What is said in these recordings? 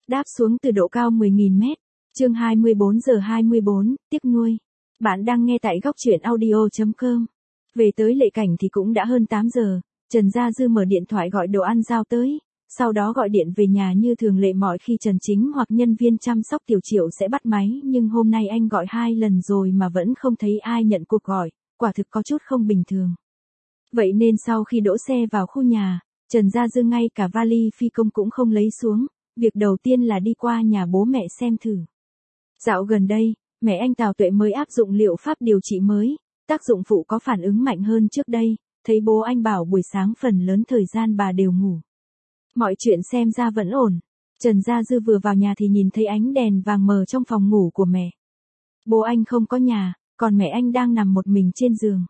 Đáp xuống từ độ cao 10.000 mét. Chương 24 giờ 24, tiếc nuôi. Bạn đang nghe tại góc truyện audio.com. Về tới Lệ Cảnh thì cũng đã hơn 8 giờ, Trần Gia Dư mở điện thoại gọi đồ ăn giao tới, sau đó gọi điện về nhà như thường lệ. Mọi khi Trần Chính hoặc nhân viên chăm sóc Tiểu Triệu sẽ bắt máy, nhưng hôm nay anh gọi 2 lần rồi mà vẫn không thấy ai nhận cuộc gọi, quả thực có chút không bình thường. Vậy nên sau khi đỗ xe vào khu nhà, Trần Gia Dư ngay cả vali phi công cũng không lấy xuống, việc đầu tiên là đi qua nhà bố mẹ xem thử. Dạo gần đây, mẹ anh Tào Tuệ mới áp dụng liệu pháp điều trị mới, tác dụng phụ có phản ứng mạnh hơn trước đây, thấy bố anh bảo buổi sáng phần lớn thời gian bà đều ngủ. Mọi chuyện xem ra vẫn ổn. Trần Gia Dư vừa vào nhà thì nhìn thấy ánh đèn vàng mờ trong phòng ngủ của mẹ. Bố anh không có nhà, còn mẹ anh đang nằm một mình trên giường.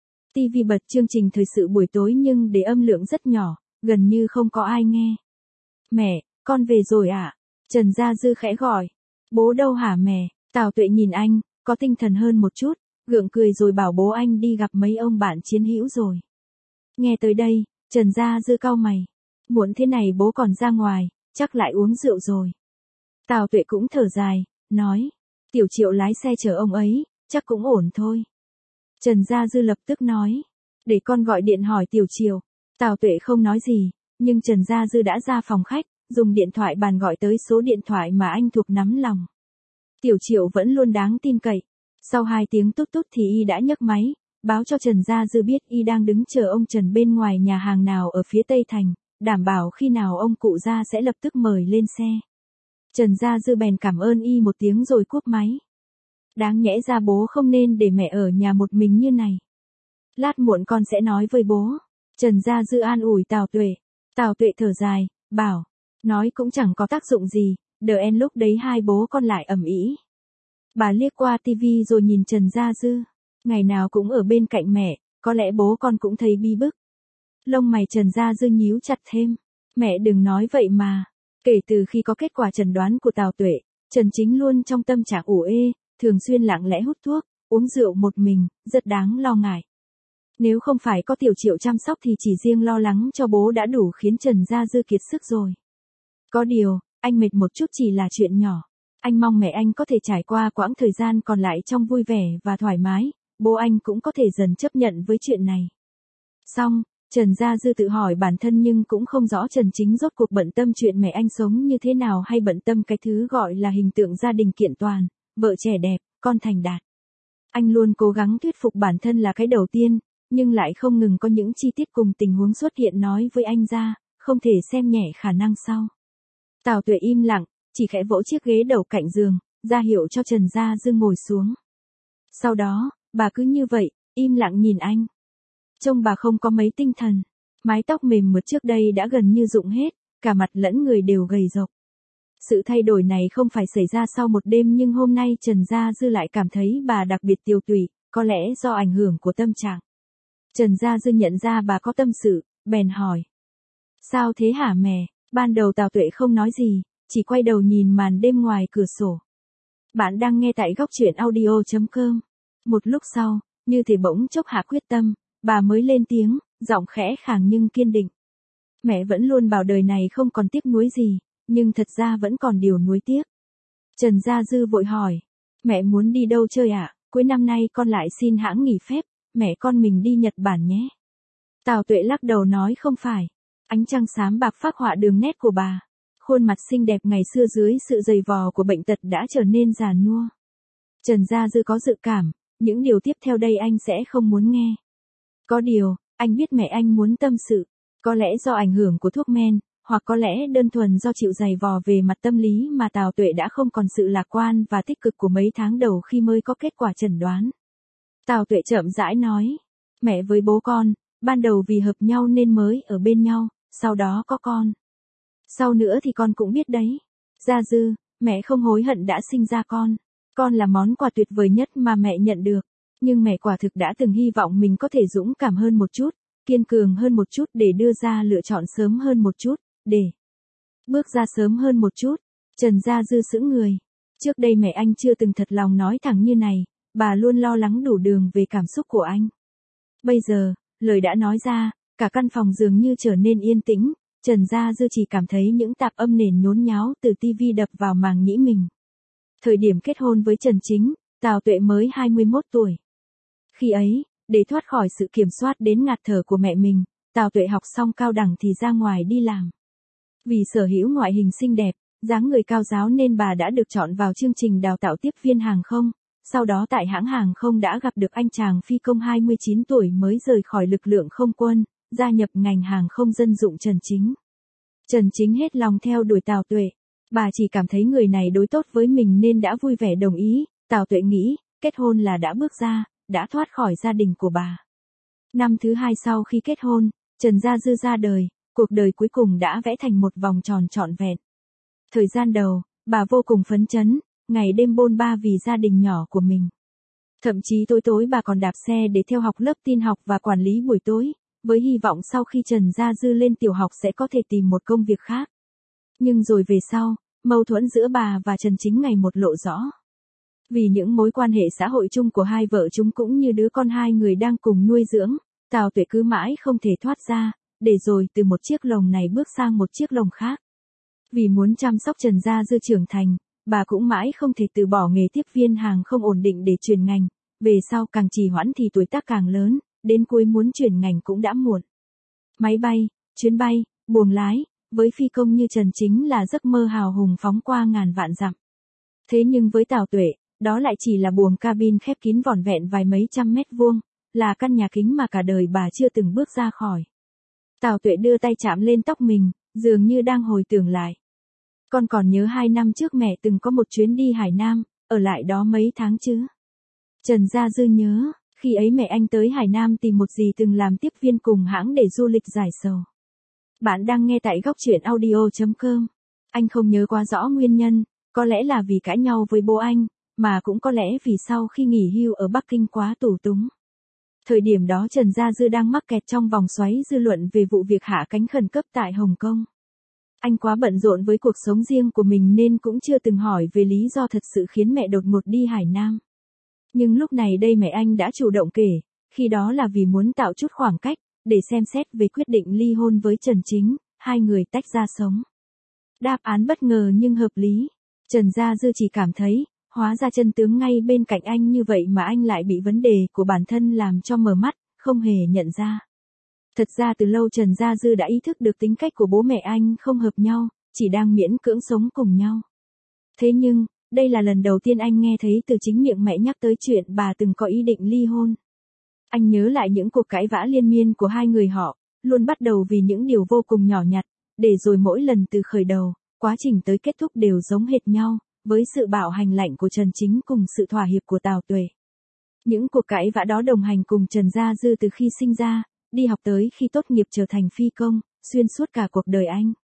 TV bật chương trình thời sự buổi tối nhưng để âm lượng rất nhỏ, gần như không có ai nghe. Mẹ, con về rồi ạ? Trần Gia Dư khẽ gọi. Bố đâu hả mẹ? Tào Tuệ nhìn anh, có tinh thần hơn một chút, gượng cười rồi bảo bố anh đi gặp mấy ông bạn chiến hữu rồi. Nghe tới đây, Trần Gia Dư cau mày. Muộn thế này bố còn ra ngoài, chắc lại uống rượu rồi. Tào Tuệ cũng thở dài, nói. Tiểu Triệu lái xe chở ông ấy, chắc cũng ổn thôi. Trần Gia Dư lập tức nói. Để con gọi điện hỏi Tiểu Triệu. Tào Tuệ không nói gì, nhưng Trần Gia Dư đã ra phòng khách, dùng điện thoại bàn gọi tới số điện thoại mà anh thuộc nắm lòng. Tiểu Triệu vẫn luôn đáng tin cậy. Sau 2 tiếng tút tút thì y đã nhấc máy, báo cho Trần Gia Dư biết y đang đứng chờ ông Trần bên ngoài nhà hàng nào ở phía Tây Thành, đảm bảo khi nào ông cụ ra sẽ lập tức mời lên xe. Trần Gia Dư bèn cảm ơn y một tiếng rồi cúp máy. Đáng nhẽ ra bố không nên để mẹ ở nhà một mình như này. Lát muộn con sẽ nói với bố. Trần Gia Dư an ủi Tào Tuệ. Tào Tuệ thở dài, bảo, nói cũng chẳng có tác dụng gì, đợi em lúc đấy hai bố con lại ầm ĩ. Bà liếc qua tivi rồi nhìn Trần Gia Dư. Ngày nào cũng ở bên cạnh mẹ, có lẽ bố con cũng thấy bi bức. Lông mày Trần Gia Dư nhíu chặt thêm. Mẹ đừng nói vậy mà. Kể từ khi có kết quả chẩn đoán của Tào Tuệ, Trần Chính luôn trong tâm trạng ủ ê, thường xuyên lặng lẽ hút thuốc, uống rượu một mình, rất đáng lo ngại. Nếu không phải có Tiểu Triệu chăm sóc thì chỉ riêng lo lắng cho bố đã đủ khiến Trần Gia Dư kiệt sức rồi. Có điều, anh mệt một chút chỉ là chuyện nhỏ. Anh mong mẹ anh có thể trải qua quãng thời gian còn lại trong vui vẻ và thoải mái, bố anh cũng có thể dần chấp nhận với chuyện này. Xong, Trần Gia Dư tự hỏi bản thân nhưng cũng không rõ Trần Chính rốt cuộc bận tâm chuyện mẹ anh sống như thế nào hay bận tâm cái thứ gọi là hình tượng gia đình kiện toàn, vợ trẻ đẹp, con thành đạt. Anh luôn cố gắng thuyết phục bản thân là cái đầu tiên, nhưng lại không ngừng có những chi tiết cùng tình huống xuất hiện nói với anh ra, không thể xem nhẹ khả năng sau. Tào Tuệ im lặng, chỉ khẽ vỗ chiếc ghế đầu cạnh giường, ra hiệu cho Trần Gia Dư ngồi xuống. Sau đó, bà cứ như vậy, im lặng nhìn anh. Trông bà không có mấy tinh thần. Mái tóc mềm mượt trước đây đã gần như rụng hết, cả mặt lẫn người đều gầy rộc. Sự thay đổi này không phải xảy ra sau một đêm nhưng hôm nay Trần Gia Dư lại cảm thấy bà đặc biệt tiều tụy, có lẽ do ảnh hưởng của tâm trạng. Trần Gia Dư nhận ra bà có tâm sự, bèn hỏi. Sao thế hả mẹ? Ban đầu Tào Tuệ không nói gì, chỉ quay đầu nhìn màn đêm ngoài cửa sổ. Bạn đang nghe tại góc truyện audio.com. Một lúc sau, như thể bỗng chốc hạ quyết tâm, bà mới lên tiếng, giọng khẽ khàng nhưng kiên định. Mẹ vẫn luôn bảo đời này không còn tiếc nuối gì, nhưng thật ra vẫn còn điều nuối tiếc. Trần Gia Dư vội hỏi. Mẹ muốn đi đâu chơi ạ? Cuối năm nay con lại xin hãng nghỉ phép, mẹ con mình đi Nhật Bản nhé. Tào Tuệ lắc đầu nói không phải. Ánh trăng xám bạc phác họa đường nét của bà. Khuôn mặt xinh đẹp ngày xưa dưới sự dày vò của bệnh tật đã trở nên già nua. Trần Gia Dư có dự cảm, những điều tiếp theo đây anh sẽ không muốn nghe. Có điều, anh biết mẹ anh muốn tâm sự, có lẽ do ảnh hưởng của thuốc men, hoặc có lẽ đơn thuần do chịu dày vò về mặt tâm lý mà Tào Tuệ đã không còn sự lạc quan và tích cực của mấy tháng đầu khi mới có kết quả chẩn đoán. Tào Tuệ chậm rãi nói, mẹ với bố con, ban đầu vì hợp nhau nên mới ở bên nhau, sau đó có con. Sau nữa thì con cũng biết đấy. Gia Dư, mẹ không hối hận đã sinh ra con. Con là món quà tuyệt vời nhất mà mẹ nhận được. Nhưng mẹ quả thực đã từng hy vọng mình có thể dũng cảm hơn một chút, kiên cường hơn một chút để đưa ra lựa chọn sớm hơn một chút, để bước ra sớm hơn một chút. Trần Gia Dư sững người. Trước đây mẹ anh chưa từng thật lòng nói thẳng như này, bà luôn lo lắng đủ đường về cảm xúc của anh. Bây giờ, lời đã nói ra, cả căn phòng dường như trở nên yên tĩnh, Trần Gia Dư chỉ cảm thấy những tạp âm nền nhốn nháo từ tivi đập vào màng nhĩ mình. Thời điểm kết hôn với Trần Chính, Tào Tuệ mới 21 tuổi. Khi ấy, để thoát khỏi sự kiểm soát đến ngạt thở của mẹ mình, Tào Tuệ học xong cao đẳng thì ra ngoài đi làm. Vì sở hữu ngoại hình xinh đẹp, dáng người cao ráo nên bà đã được chọn vào chương trình đào tạo tiếp viên hàng không. Sau đó tại hãng hàng không đã gặp được anh chàng phi công 29 tuổi mới rời khỏi lực lượng không quân, gia nhập ngành hàng không dân dụng Trần Chính. Trần Chính hết lòng theo đuổi Tào Tuệ. Bà chỉ cảm thấy người này đối tốt với mình nên đã vui vẻ đồng ý. Tào Tuệ nghĩ, kết hôn là đã bước ra, đã thoát khỏi gia đình của bà. Năm thứ 2 sau khi kết hôn, Trần Gia Dư ra đời, cuộc đời cuối cùng đã vẽ thành một vòng tròn trọn vẹn. Thời gian đầu, bà vô cùng phấn chấn, ngày đêm bôn ba vì gia đình nhỏ của mình. Thậm chí tối tối bà còn đạp xe để theo học lớp tin học và quản lý buổi tối, với hy vọng sau khi Trần Gia Dư lên tiểu học sẽ có thể tìm một công việc khác. Nhưng rồi về sau, mâu thuẫn giữa bà và Trần Chính ngày một lộ rõ. Vì những mối quan hệ xã hội chung của hai vợ chúng cũng như đứa con hai người đang cùng nuôi dưỡng, Tào Tuệ cứ mãi không thể thoát ra, để rồi từ một chiếc lồng này bước sang một chiếc lồng khác. Vì muốn chăm sóc Trần Gia Dư trưởng thành, bà cũng mãi không thể từ bỏ nghề tiếp viên hàng không ổn định để chuyển ngành, về sau càng trì hoãn thì tuổi tác càng lớn, đến cuối muốn chuyển ngành cũng đã muộn. Máy bay, chuyến bay, buồng lái, với phi công như Trần Chính là giấc mơ hào hùng phóng qua ngàn vạn dặm. Thế nhưng với Tào Tuệ, đó lại chỉ là buồng cabin khép kín vỏn vẹn vài mấy trăm mét vuông, là căn nhà kính mà cả đời bà chưa từng bước ra khỏi. Tào Tuệ đưa tay chạm lên tóc mình, dường như đang hồi tưởng lại. Con còn nhớ 2 năm trước mẹ từng có một chuyến đi Hải Nam, ở lại đó mấy tháng chứ? Trần Gia Dư nhớ, khi ấy mẹ anh tới Hải Nam tìm một dì từng làm tiếp viên cùng hãng để du lịch giải sầu. Bạn đang nghe tại góc truyện audio.com. Anh không nhớ quá rõ nguyên nhân, có lẽ là vì cãi nhau với bố anh, mà cũng có lẽ vì sau khi nghỉ hưu ở Bắc Kinh quá tù túng. Thời điểm đó Trần Gia Dư đang mắc kẹt trong vòng xoáy dư luận về vụ việc hạ cánh khẩn cấp tại Hồng Kông. Anh quá bận rộn với cuộc sống riêng của mình nên cũng chưa từng hỏi về lý do thật sự khiến mẹ đột ngột đi Hải Nam. Nhưng lúc này đây mẹ anh đã chủ động kể, khi đó là vì muốn tạo chút khoảng cách, để xem xét về quyết định ly hôn với Trần Chính, hai người tách ra sống. Đáp án bất ngờ nhưng hợp lý. Trần Gia Dư chỉ cảm thấy, hóa ra chân tướng ngay bên cạnh anh như vậy mà anh lại bị vấn đề của bản thân làm cho mờ mắt, không hề nhận ra. Thật ra từ lâu Trần Gia Dư đã ý thức được tính cách của bố mẹ anh không hợp nhau, chỉ đang miễn cưỡng sống cùng nhau. Thế nhưng, đây là lần đầu tiên anh nghe thấy từ chính miệng mẹ nhắc tới chuyện bà từng có ý định ly hôn. Anh nhớ lại những cuộc cãi vã liên miên của hai người họ, luôn bắt đầu vì những điều vô cùng nhỏ nhặt, để rồi mỗi lần từ khởi đầu, quá trình tới kết thúc đều giống hệt nhau, với sự bạo hành lạnh của Trần Chính cùng sự thỏa hiệp của Tào Tuệ. Những cuộc cãi vã đó đồng hành cùng Trần Gia Dư từ khi sinh ra, đi học tới khi tốt nghiệp trở thành phi công, xuyên suốt cả cuộc đời anh.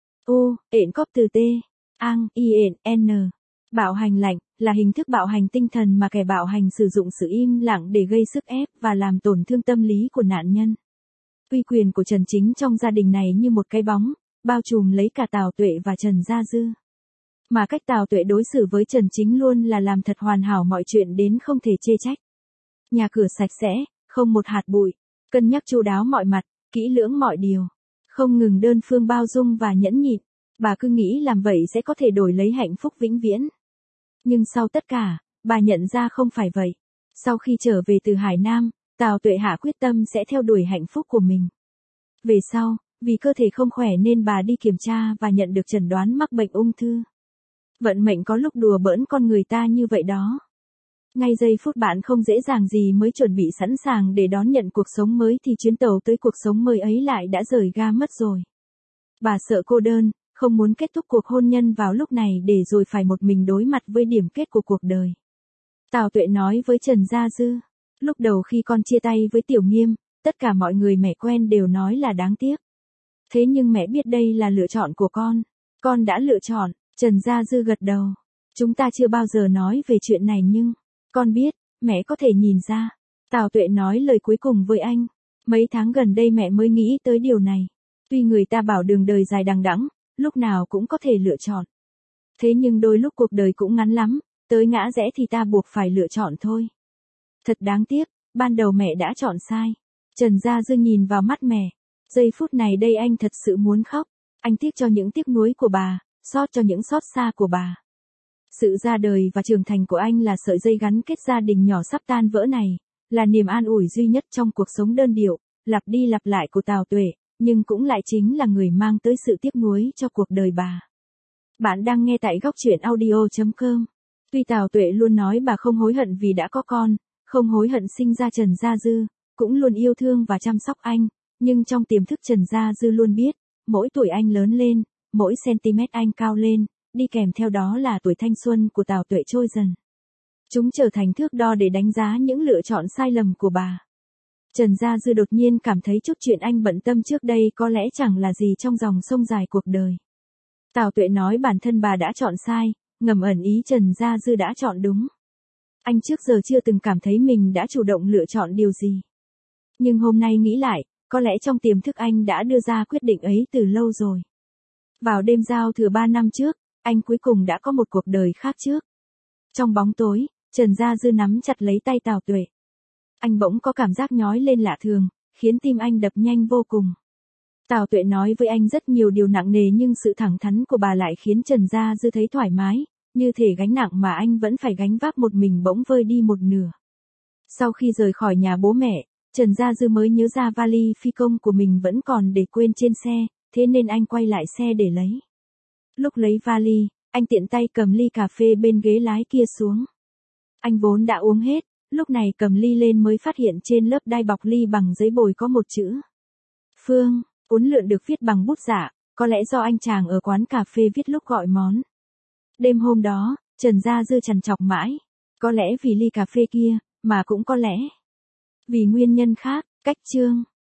Ện cóp từ T, ang, n. Bạo hành lạnh, là hình thức bạo hành tinh thần mà kẻ bạo hành sử dụng sự im lặng để gây sức ép và làm tổn thương tâm lý của nạn nhân. Uy quyền của Trần Chính trong gia đình này như một cái bóng, bao trùm lấy cả Tào Tuệ và Trần Gia Dư. Mà cách Tào Tuệ đối xử với Trần Chính luôn là làm thật hoàn hảo mọi chuyện đến không thể chê trách. Nhà cửa sạch sẽ, không một hạt bụi, cân nhắc chu đáo mọi mặt, kỹ lưỡng mọi điều, không ngừng đơn phương bao dung và nhẫn nhịn. Bà cứ nghĩ làm vậy sẽ có thể đổi lấy hạnh phúc vĩnh viễn. Nhưng sau tất cả, bà nhận ra không phải vậy. Sau khi trở về từ Hải Nam, Tào Tuệ hạ quyết tâm sẽ theo đuổi hạnh phúc của mình. Về sau, vì cơ thể không khỏe nên bà đi kiểm tra và nhận được chẩn đoán mắc bệnh ung thư. Vận mệnh có lúc đùa bỡn con người ta như vậy đó. Ngay giây phút bạn không dễ dàng gì mới chuẩn bị sẵn sàng để đón nhận cuộc sống mới thì chuyến tàu tới cuộc sống mới ấy lại đã rời ga mất rồi. Bà sợ cô đơn, không muốn kết thúc cuộc hôn nhân vào lúc này để rồi phải một mình đối mặt với điểm kết của cuộc đời. Tào Tuệ nói với Trần Gia Dư, lúc đầu khi con chia tay với Tiểu Nghiêm, tất cả mọi người mẹ quen đều nói là đáng tiếc. Thế nhưng mẹ biết đây là lựa chọn của con đã lựa chọn. Trần Gia Dư gật đầu. Chúng ta chưa bao giờ nói về chuyện này nhưng, con biết, mẹ có thể nhìn ra. Tào Tuệ nói lời cuối cùng với anh. Mấy tháng gần đây mẹ mới nghĩ tới điều này. Tuy người ta bảo đường đời dài đằng đẵng, lúc nào cũng có thể lựa chọn. Thế nhưng đôi lúc cuộc đời cũng ngắn lắm, tới ngã rẽ thì ta buộc phải lựa chọn thôi. Thật đáng tiếc, ban đầu mẹ đã chọn sai. Trần Gia Dư nhìn vào mắt mẹ. Giây phút này đây anh thật sự muốn khóc. Anh tiếc cho những tiếc nuối của bà, xót cho những xót xa của bà. Sự ra đời và trưởng thành của anh là sợi dây gắn kết gia đình nhỏ sắp tan vỡ này, là niềm an ủi duy nhất trong cuộc sống đơn điệu, lặp đi lặp lại của Tào Tuệ, nhưng cũng lại chính là người mang tới sự tiếc nuối cho cuộc đời bà. Bạn đang nghe tại góc truyện audio.com. Tuy Tào Tuệ luôn nói bà không hối hận vì đã có con, không hối hận sinh ra Trần Gia Dư, cũng luôn yêu thương và chăm sóc anh, nhưng trong tiềm thức Trần Gia Dư luôn biết, mỗi tuổi anh lớn lên, mỗi cm anh cao lên, đi kèm theo đó là tuổi thanh xuân của Tào Tuệ trôi dần. Chúng trở thành thước đo để đánh giá những lựa chọn sai lầm của bà. Trần Gia Dư đột nhiên cảm thấy chút chuyện anh bận tâm trước đây có lẽ chẳng là gì trong dòng sông dài cuộc đời. Tào Tuệ nói bản thân bà đã chọn sai, ngầm ẩn ý Trần Gia Dư đã chọn đúng. Anh trước giờ chưa từng cảm thấy mình đã chủ động lựa chọn điều gì. Nhưng hôm nay nghĩ lại, có lẽ trong tiềm thức anh đã đưa ra quyết định ấy từ lâu rồi. Vào đêm giao thừa 3 năm trước, anh cuối cùng đã có một cuộc đời khác trước. Trong bóng tối, Trần Gia Dư nắm chặt lấy tay Tào Tuệ. Anh bỗng có cảm giác nhói lên lạ thường, khiến tim anh đập nhanh vô cùng. Tào Tuệ nói với anh rất nhiều điều nặng nề nhưng sự thẳng thắn của bà lại khiến Trần Gia Dư thấy thoải mái, như thể gánh nặng mà anh vẫn phải gánh vác một mình bỗng vơi đi một nửa. Sau khi rời khỏi nhà bố mẹ, Trần Gia Dư mới nhớ ra vali phi công của mình vẫn còn để quên trên xe, thế nên anh quay lại xe để lấy. Lúc lấy vali, anh tiện tay cầm ly cà phê bên ghế lái kia xuống. Anh vốn đã uống hết, lúc này cầm ly lên mới phát hiện trên lớp đai bọc ly bằng giấy bồi có một chữ. Phương, uốn lượn được viết bằng bút dạ, có lẽ do anh chàng ở quán cà phê viết lúc gọi món. Đêm hôm đó, Trần Gia Dư trằn trọc mãi, có lẽ vì ly cà phê kia, mà cũng có lẽ vì nguyên nhân khác. Cách chương